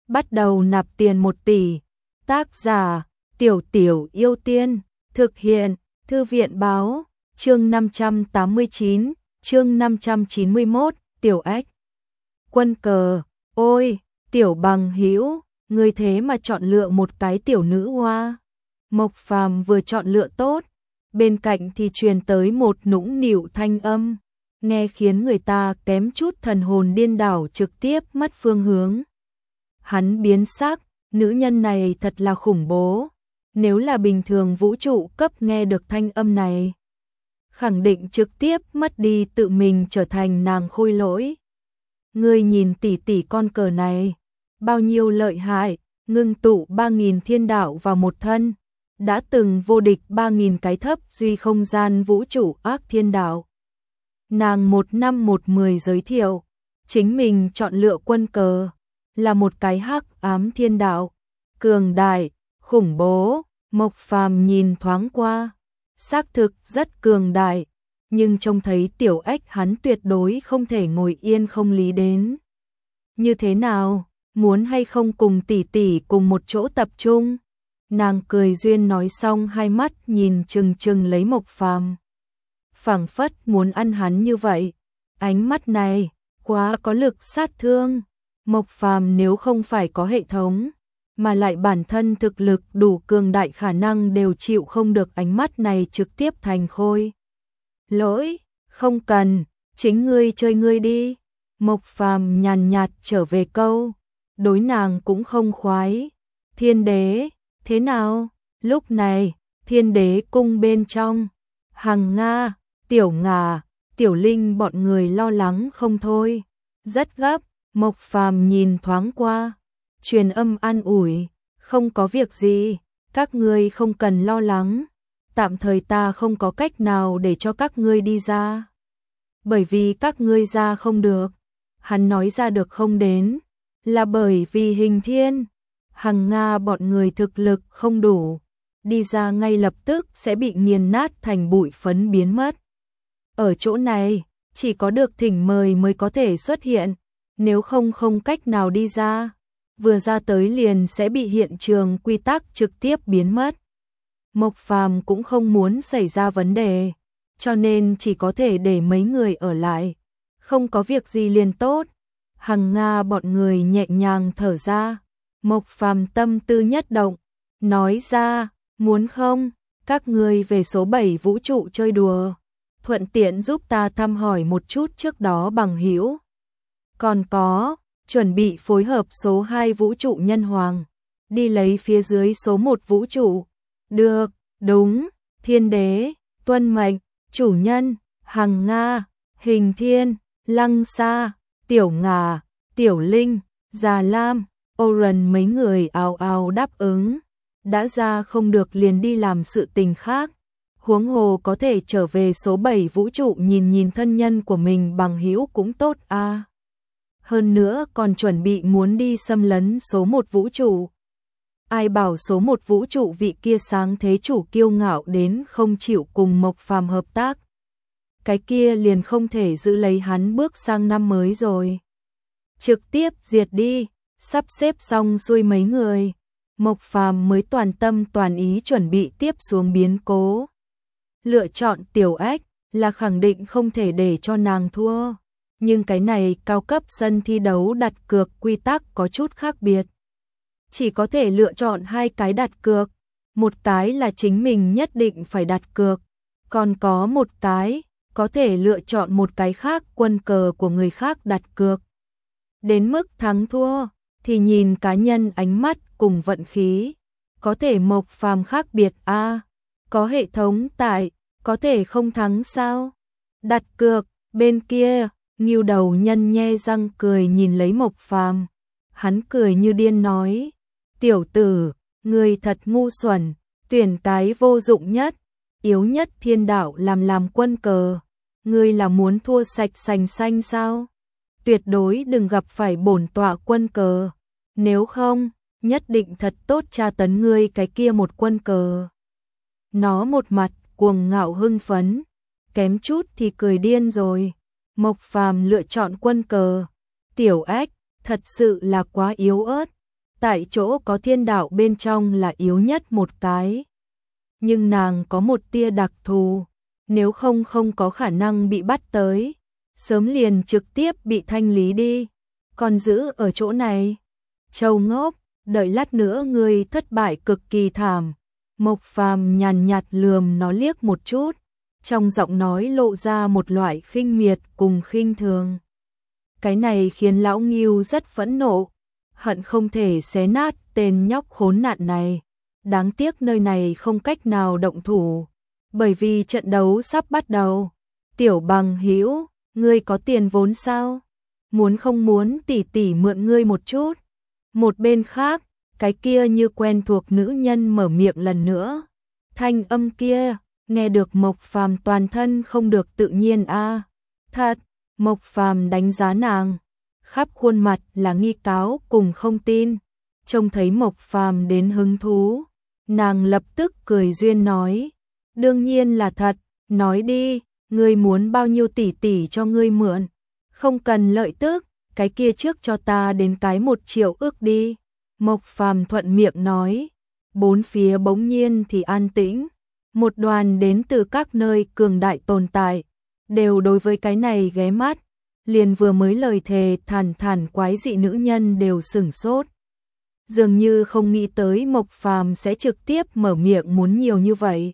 bắt đầu nạp tiền 1 tỷ. Tác giả, Tiểu Tiểu Yêu Tiên, thực hiện, Thư viện báo, chương 589, chương 591, Tiểu Ách. Quân cờ, ôi, Tiểu bằng hữu, ngươi thế mà chọn lựa một cái tiểu nữ hoa. Mộc Phàm vừa chọn lựa tốt, bên cạnh thì truyền tới một nũng nịu thanh âm, nghe khiến người ta kém chút thần hồn điên đảo, trực tiếp mất phương hướng. Hắn biến sắc, nữ nhân này thật là khủng bố. Nếu là bình thường vũ trụ cấp nghe được thanh âm này, khẳng định trực tiếp mất đi tự mình trở thành nàng khôi lỗi. Ngươi nhìn tỷ tỷ con cờ này, bao nhiêu lợi hại, ngưng tụ 3.000 thiên đạo vào một thân, đã từng vô địch 3.000 cái thấp duy không gian vũ trụ ác thiên đạo. Nàng 1 năm 110 giới thiệu, chính mình chọn lựa quân cờ, là một cái hắc ám thiên đạo, cường đại, khủng bố. Mộc Phàm nhìn thoáng qua, xác thực rất cường đại, nhưng trông thấy Tiểu Ách hắn tuyệt đối không thể ngồi yên không lý đến. Như thế nào, muốn hay không cùng tỷ tỷ cùng một chỗ tập trung? Nàng cười duyên nói xong, hai mắt nhìn chừng chừng lấy Mộc Phàm, phảng phất muốn ăn hắn như vậy. Ánh mắt này quá có lực sát thương. Mộc Phàm nếu không phải có hệ thống, mà lại bản thân thực lực đủ cường đại, khả năng đều chịu không được ánh mắt này, trực tiếp thành khôi lỗi. Không cần, chính ngươi chơi ngươi đi. Mộc Phàm nhàn nhạt trở về câu, đối nàng cũng không khoái. Thiên đế, thế nào? Lúc này, Thiên đế cung bên trong, Hằng Nga, Tiểu Ngà, Tiểu Linh bọn người lo lắng không thôi, rất gấp. Mộc Phàm nhìn thoáng qua, truyền âm an ủi, không có việc gì, các ngươi không cần lo lắng, tạm thời ta không có cách nào để cho các ngươi đi ra. Bởi vì các ngươi ra không được. Hắn nói ra được không đến, là bởi vì Hình Thiên, Hằng Nga bọn người thực lực không đủ, đi ra ngay lập tức sẽ bị nghiền nát thành bụi phấn biến mất. Ở chỗ này, chỉ có được thỉnh mời mới có thể xuất hiện, nếu không không cách nào đi ra. Vừa ra tới liền sẽ bị hiện trường quy tắc trực tiếp biến mất. Mộc Phàm cũng không muốn xảy ra vấn đề, cho nên chỉ có thể để mấy người ở lại. Không có việc gì liền tốt. Hằng Nga bọn người nhẹ nhàng thở ra. Mộc Phàm tâm tư nhất động, nói ra, muốn không, các ngươi về số 7 vũ trụ chơi đùa, thuận tiện giúp ta thăm hỏi một chút trước đó bằng hữu. Còn có, chuẩn bị phối hợp số 2 vũ trụ nhân hoàng, đi lấy phía dưới số 1 vũ trụ. Được, đúng, Thiên đế, tuân mệnh, chủ nhân. Hằng Nga, Hình Thiên, Lăng Sa, Tiểu Ngà, Tiểu Linh, Già Lam, Oren mấy người ào ào đáp ứng. Đã ra không được liền đi làm sự tình khác. Huống hồ có thể trở về số 7 vũ trụ nhìn nhìn thân nhân của mình bằng hữu cũng tốt a. Hơn nữa còn chuẩn bị muốn đi xâm lấn số 1 vũ trụ. Ai bảo số 1 vũ trụ vị kia sáng thế chủ kiêu ngạo đến không chịu cùng Mộc Phàm hợp tác. Cái kia liền không thể giữ lấy hắn bước sang năm mới rồi. Trực tiếp diệt đi, sắp xếp xong xuôi mấy người. Mộc Phàm mới toàn tâm toàn ý chuẩn bị tiếp xuống biến cố. Lựa chọn Tiểu Ách là khẳng định không thể để cho nàng thua. Nhưng cái này cao cấp sân thi đấu đặt cược quy tắc có chút khác biệt. Chỉ có thể lựa chọn 2 cái đặt cược. Một cái là chính mình nhất định phải đặt cược. Còn có một cái, có thể lựa chọn một cái khác, quân cờ của người khác đặt cược. Đến mức thắng thua, thì nhìn cá nhân ánh mắt cùng vận khí. Có thể Mộc Phàm khác biệt a, có hệ thống tại, có thể không thắng sao? Đặt cược, bên kia, Ngưu Đầu Nhân nhe răng cười nhìn lấy Mộc Phàm. Hắn cười như điên nói, tiểu tử, ngươi thật ngu xuẩn, tuyển cái vô dụng nhất, yếu nhất thiên đạo làm quân cờ. Ngươi là muốn thua sạch sành xanh sao? Tuyệt đối đừng gặp phải bổn tọa quân cờ, nếu không, nhất định thật tốt tra tấn ngươi cái kia một quân cờ. Nó một mặt cuồng ngạo hưng phấn, kém chút thì cười điên rồi. Mộc Phàm lựa chọn quân cờ. Tiểu Ách thật sự là quá yếu ớt, tại chỗ có thiên đạo bên trong là yếu nhất một cái. Nhưng nàng có một tia đặc thù, nếu không có khả năng bị bắt tới, sớm liền trực tiếp bị thanh lý đi, còn giữ ở chỗ này. Châu ngốc, đợi lát nữa ngươi thất bại cực kỳ thảm. Mộc Phàm nhàn nhạt lườm nó liếc một chút, trong giọng nói lộ ra một loại khinh miệt cùng khinh thường. Cái này khiến lão Ngưu rất phẫn nộ, hận không thể xé nát tên nhóc khốn nạn này. Đáng tiếc nơi này không cách nào động thủ, bởi vì trận đấu sắp bắt đầu. Tiểu Bằng Hữu, ngươi có tiền vốn sao? Muốn không muốn tỷ tỷ mượn ngươi một chút. Một bên khác, cái kia như quen thuộc nữ nhân mở miệng lần nữa. Thanh âm kia, nghe được Mộc Phàm toàn thân không được tự nhiên a. Thật, Mộc Phàm đánh giá nàng, khắp khuôn mặt là nghi cáo cùng không tin. Trông thấy Mộc Phàm đến hứng thú, nàng lập tức cười duyên nói, đương nhiên là thật, nói đi, ngươi muốn bao nhiêu tỷ tỷ cho ngươi mượn, không cần lợi tức, cái kia trước cho ta đến cái 1 triệu ức đi. Mộc Phàm thuận miệng nói, bốn phía bỗng nhiên thì an tĩnh, một đoàn đến từ các nơi cường đại tồn tại, đều đối với cái này ghé mắt, liền vừa mới lời thề thản quái dị nữ nhân đều sửng sốt. Dường như không nghĩ tới Mộc Phàm sẽ trực tiếp mở miệng muốn nhiều như vậy.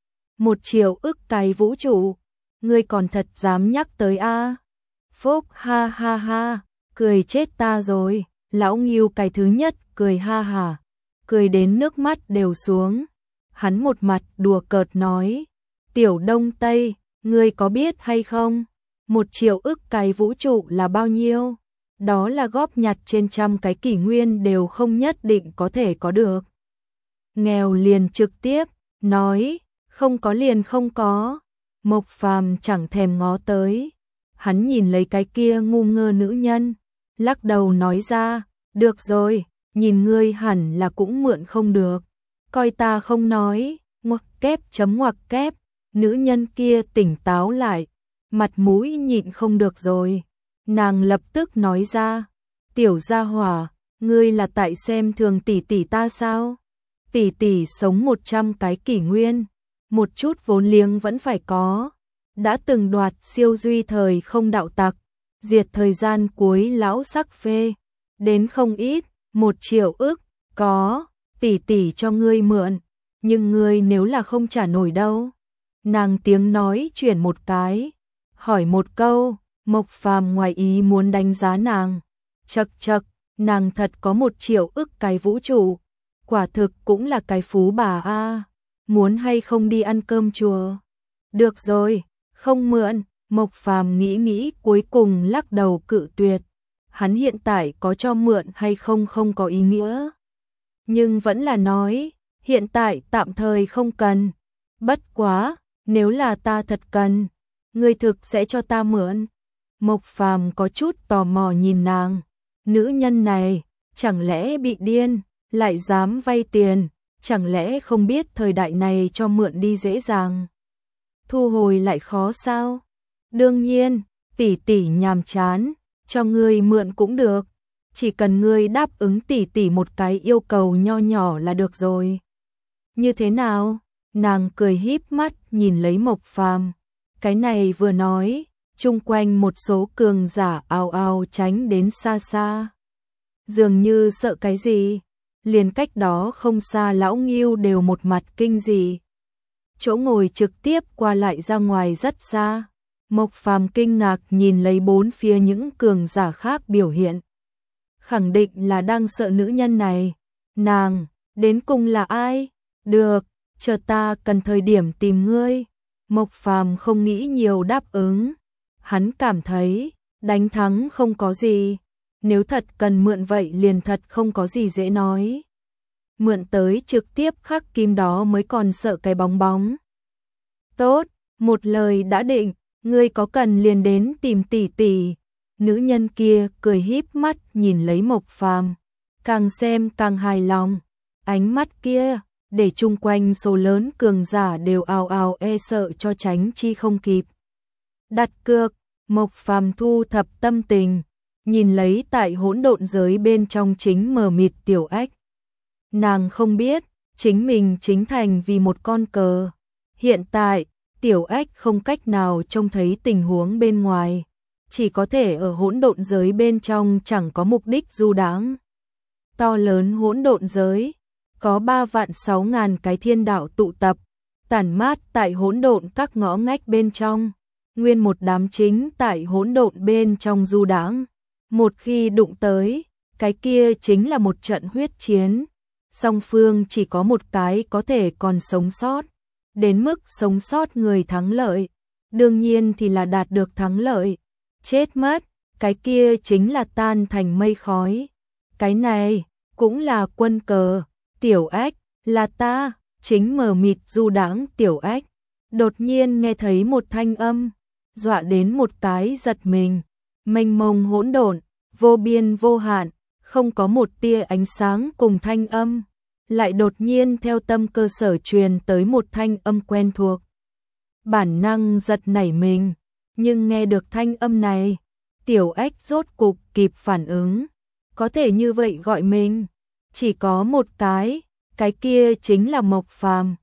1 triệu ức cái vũ trụ, ngươi còn thật dám nhắc tới a? Phúc ha ha ha, cười chết ta rồi. Lão Ngưu cái thứ nhất cười ha hả, cười đến nước mắt đều xuống. Hắn một mặt đùa cợt nói, Tiểu Đông Tây, ngươi có biết hay không? 1 triệu ức cái vũ trụ là bao nhiêu? Đó là góp nhặt trên trăm cái kỷ nguyên đều không nhất định có thể có được. Nghèo liền trực tiếp, nói, không có liền không có. Mộc Phàm chẳng thèm ngó tới. Hắn nhìn lấy cái kia ngu ngơ nữ nhân, lắc đầu nói ra, được rồi, nhìn ngươi hẳn là cũng mượn không được. Coi ta không nói, ngoặc kép. Nữ nhân kia tỉnh táo lại, mặt mũi nhịn không được rồi. Nàng lập tức nói ra, tiểu gia hỏa, ngươi là tại xem thường tỷ tỷ ta sao? Tỷ tỷ sống 100 cái kỷ nguyên, một chút vốn liếng vẫn phải có. Đã từng đoạt siêu duy thời không đạo tặc, diệt thời gian cuối lão sắc phê, đến không ít, 1 triệu ức, có, tỷ tỷ cho ngươi mượn, nhưng ngươi nếu là không trả nổi đâu. Nàng tiếng nói chuyển một cái, hỏi một câu. Mộc Phàm ngoài ý muốn đánh giá nàng, chậc, nàng thật có 1 triệu ức cái vũ trụ, quả thực cũng là cái phú bà a. Muốn hay không đi ăn cơm chùa? Được rồi, không mượn. Mộc Phàm nghĩ cuối cùng lắc đầu cự tuyệt. Hắn hiện tại có cho mượn hay không có ý nghĩa, nhưng vẫn là nói, hiện tại tạm thời không cần. Bất quá, nếu là ta thật cần, ngươi thực sẽ cho ta mượn? Mộc Phàm có chút tò mò nhìn nàng, nữ nhân này, chẳng lẽ bị điên, lại dám vay tiền, chẳng lẽ không biết thời đại này cho mượn đi dễ dàng, thu hồi lại khó sao? Đương nhiên, tỷ tỷ nhàm chán, cho ngươi mượn cũng được, chỉ cần ngươi đáp ứng tỷ tỷ một cái yêu cầu nho nhỏ là được rồi. Như thế nào? Nàng cười híp mắt nhìn lấy Mộc Phàm, cái này vừa nói, chung quanh một số cường giả ào ào tránh đến xa xa. Dường như sợ cái gì, liền cách đó không xa lão Ngưu đều một mặt kinh dị. Chỗ ngồi trực tiếp qua lại ra ngoài rất xa. Mộc Phàm kinh ngạc nhìn lấy bốn phía những cường giả khác biểu hiện. Khẳng định là đang sợ nữ nhân này. Nàng, đến cùng là ai? Được, chờ ta cần thời điểm tìm ngươi. Mộc Phàm không nghĩ nhiều đáp ứng. Hắn cảm thấy, đánh thắng không có gì. Nếu thật cần mượn vậy liền thật không có gì dễ nói. Mượn tới trực tiếp khắc kim đó mới còn sợ cái bong bóng. Tốt, một lời đã định, ngươi có cần liền đến tìm tỷ tỷ. Nữ nhân kia cười híp mắt nhìn lấy Mộc Phàm, càng xem càng hài lòng. Ánh mắt kia, để chung quanh số lớn cường giả đều ào ào e sợ cho tránh chi không kịp. Đặt cược, Mộc Phàm thu thập tâm tình, nhìn lấy tại hỗn độn giới bên trong chính mờ mịt Tiểu Ách. Nàng không biết, chính mình chính thành vì một con cờ. Hiện tại, Tiểu Ách không cách nào trông thấy tình huống bên ngoài, chỉ có thể ở hỗn độn giới bên trong chẳng có mục đích du đãng. To lớn hỗn độn giới, có 3.600.000 cái thiên đạo tụ tập, tản mát tại hỗn độn các ngõ ngách bên trong, nguyên một đám chính tại hỗn độn bên trong du đãng. Một khi đụng tới, cái kia chính là một trận huyết chiến. Song phương chỉ có một cái có thể còn sống sót, đến mức sống sót người thắng lợi, đương nhiên thì là đạt được thắng lợi. Chết mất, cái kia chính là tan thành mây khói. Cái này cũng là quân cờ. Tiểu Ách, là ta. Chính mờ mịt du đãng Tiểu Ách đột nhiên nghe thấy một thanh âm, dọa đến một cái giật mình. Mênh mông hỗn độn, vô biên vô hạn, không có một tia ánh sáng cùng thanh âm, lại đột nhiên theo tâm cơ sở truyền tới một thanh âm quen thuộc. Bản năng giật nảy mình, nhưng nghe được thanh âm này, Tiểu Ách rốt cục kịp phản ứng, có thể như vậy gọi mình, chỉ có một cái kia chính là Mộc Phàm.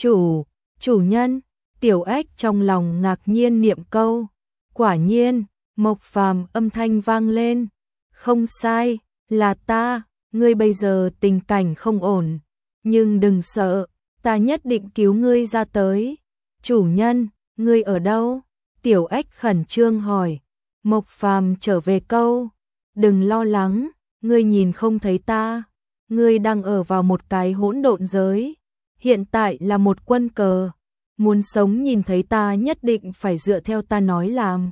Chủ nhân, Tiểu Ách trong lòng ngạc nhiên niệm câu. Quả nhiên, Mộc Phàm âm thanh vang lên. Không sai, là ta, ngươi bây giờ tình cảnh không ổn, nhưng đừng sợ, ta nhất định cứu ngươi ra tới. Chủ nhân, ngươi ở đâu? Tiểu Ách khẩn trương hỏi. Mộc Phàm trở về câu, đừng lo lắng, ngươi nhìn không thấy ta, ngươi đang ở vào một cái hỗn độn giới, hiện tại là một quân cờ, muốn sống nhìn thấy ta nhất định phải dựa theo ta nói làm.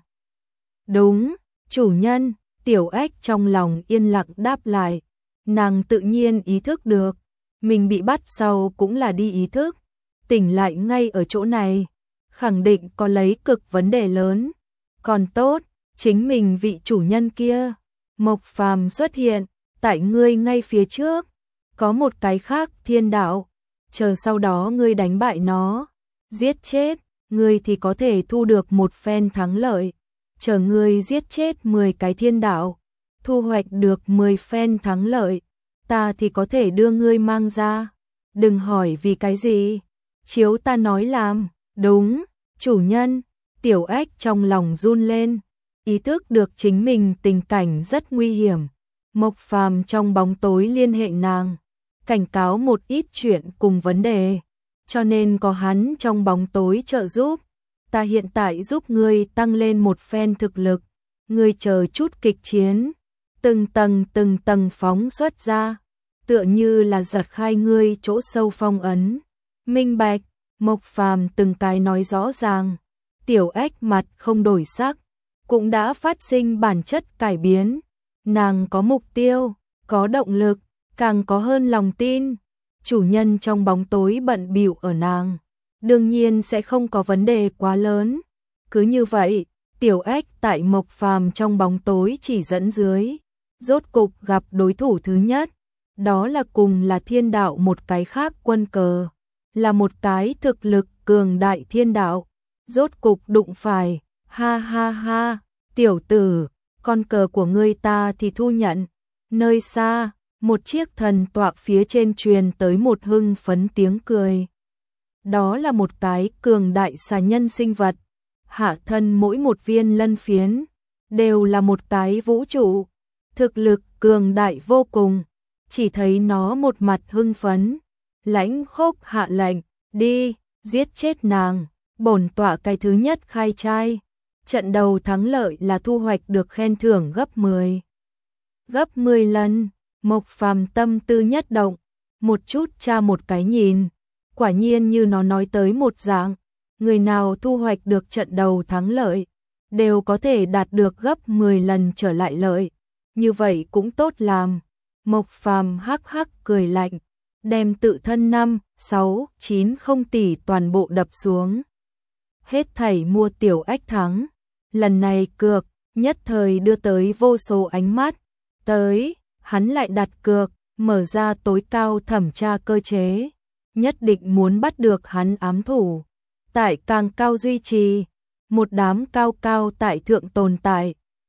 Đúng, chủ nhân. Tiểu Ách trong lòng yên lặng đáp lại, nàng tự nhiên ý thức được, mình bị bắt sau cũng là đi ý thức, tỉnh lại ngay ở chỗ này, khẳng định có lấy cực vấn đề lớn. Còn tốt, chính mình vị chủ nhân kia, Mộc Phàm xuất hiện, tại ngươi ngay phía trước, có một cái khác thiên đạo, chờ sau đó ngươi đánh bại nó, giết chết, ngươi thì có thể thu được một phen thắng lợi. Chờ ngươi giết chết 10 cái thiên đạo, thu hoạch được 10 phen thắng lợi, ta thì có thể đưa ngươi mang ra. Đừng hỏi vì cái gì, chiếu ta nói làm. Đúng, chủ nhân. Tiểu Ách trong lòng run lên, ý thức được chính mình tình cảnh rất nguy hiểm. Mộc Phàm trong bóng tối liên hệ nàng, cảnh cáo một ít chuyện cùng vấn đề, cho nên có hắn trong bóng tối trợ giúp. Ta hiện tại giúp ngươi tăng lên một phen thực lực, ngươi chờ chút kịch chiến, từng tầng phóng xuất ra, tựa như là giật khai ngươi chỗ sâu phong ấn. Minh bạch, Mộc Phàm từng cái nói rõ ràng. Tiểu Ách mặt không đổi sắc, cũng đã phát sinh bản chất cải biến. Nàng có mục tiêu, có động lực, càng có hơn lòng tin. Chủ nhân trong bóng tối bận bịu ở nàng, đương nhiên sẽ không có vấn đề quá lớn. Cứ như vậy, Tiểu Ách tại Mộc Phàm trong bóng tối chỉ dẫn dưới, rốt cục gặp đối thủ thứ nhất, đó là cùng là thiên đạo một cái khác quân cờ, là một cái thực lực cường đại thiên đạo. Rốt cục đụng phải, ha ha ha, tiểu tử, con cờ của ngươi ta thì thu nhận. Nơi xa, một chiếc thần tọa phía trên truyền tới một hưng phấn tiếng cười. Đó là một cái cường đại xà nhân sinh vật, hạ thân mỗi một viên lân phiến, đều là một cái vũ trụ, thực lực cường đại vô cùng. Chỉ thấy nó một mặt hưng phấn, lãnh khốc hạ lệnh, đi, giết chết nàng, bổn tọa cái thứ nhất khai trai. Trận đầu thắng lợi là thu hoạch được khen thưởng gấp 10. Gấp 10 lần, Mộc Phàm tâm tư nhất động, một chút tra một cái nhìn. Quả nhiên như nó nói tới một dạng, người nào thu hoạch được trận đầu thắng lợi, đều có thể đạt được gấp 10 lần trở lại lợi. Như vậy cũng tốt làm. Mộc Phàm hắc hắc cười lạnh, đem tự thân 5, 6, 9 không tỷ toàn bộ đập xuống. Hết thảy mua Tiểu Ách thắng. Lần này cược, nhất thời đưa tới vô số ánh mắt. Tới, hắn lại đặt cược, mở ra tối cao thẩm tra cơ chế. Nhất định muốn bắt được hắn ám thủ. Tại càng cao duy trì, một đám cao cao tại thượng tồn tại.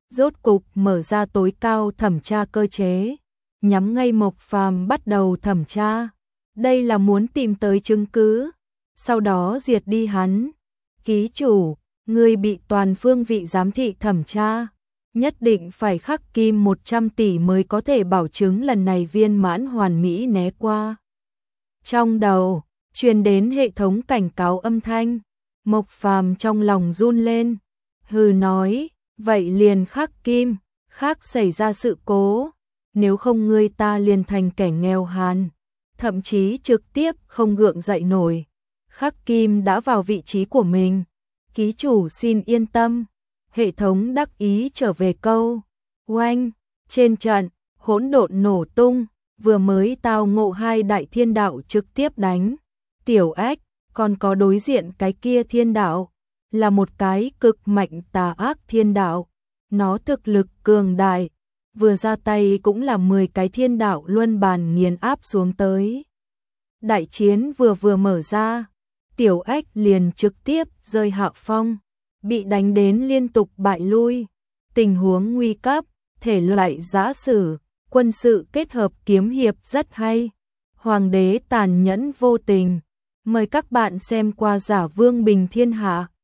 rốt cục mở ra tối cao thẩm tra cơ chế, nhắm ngay Mộc Phàm bắt đầu thẩm tra. Đây là muốn tìm tới chứng cứ, sau đó diệt đi hắn. Ký chủ, người bị toàn phương vị giám thị thẩm tra, nhất định phải khắc kim 100 tỷ mới có thể bảo chứng lần này viên mãn hoàn mỹ né qua. Trong đầu, truyền đến hệ thống cảnh cáo âm thanh, Mộc Phàm trong lòng run lên, hừ nói, vậy liền khắc kim, khác xảy ra sự cố, nếu không ngươi ta liền thành kẻ nghèo hàn, thậm chí trực tiếp không gượng dậy nổi. Khắc kim đã vào vị trí của mình, ký chủ xin yên tâm. Hệ thống đắc ý trở về câu, oanh, trên trận, hỗn độn nổ tung, vừa mới tao ngộ hai đại thiên đạo trực tiếp đánh. Tiểu Ếch, còn có đối diện cái kia thiên đạo, là một cái cực mạnh tà ác thiên đạo. Nó thực lực cường đại, vừa ra tay cũng là 10 cái thiên đạo luân bàn nghiền áp xuống tới. Đại chiến vừa mở ra, Tiểu Ếch liền trực tiếp rơi hạ phong, bị đánh đến liên tục bại lui. Tình huống nguy cấp, thể loại giã sử, quân sự kết hợp kiếm hiệp rất hay. Hoàng đế tàn nhẫn vô tình. Mời các bạn xem qua Giả Vương Bình Thiên Hạ.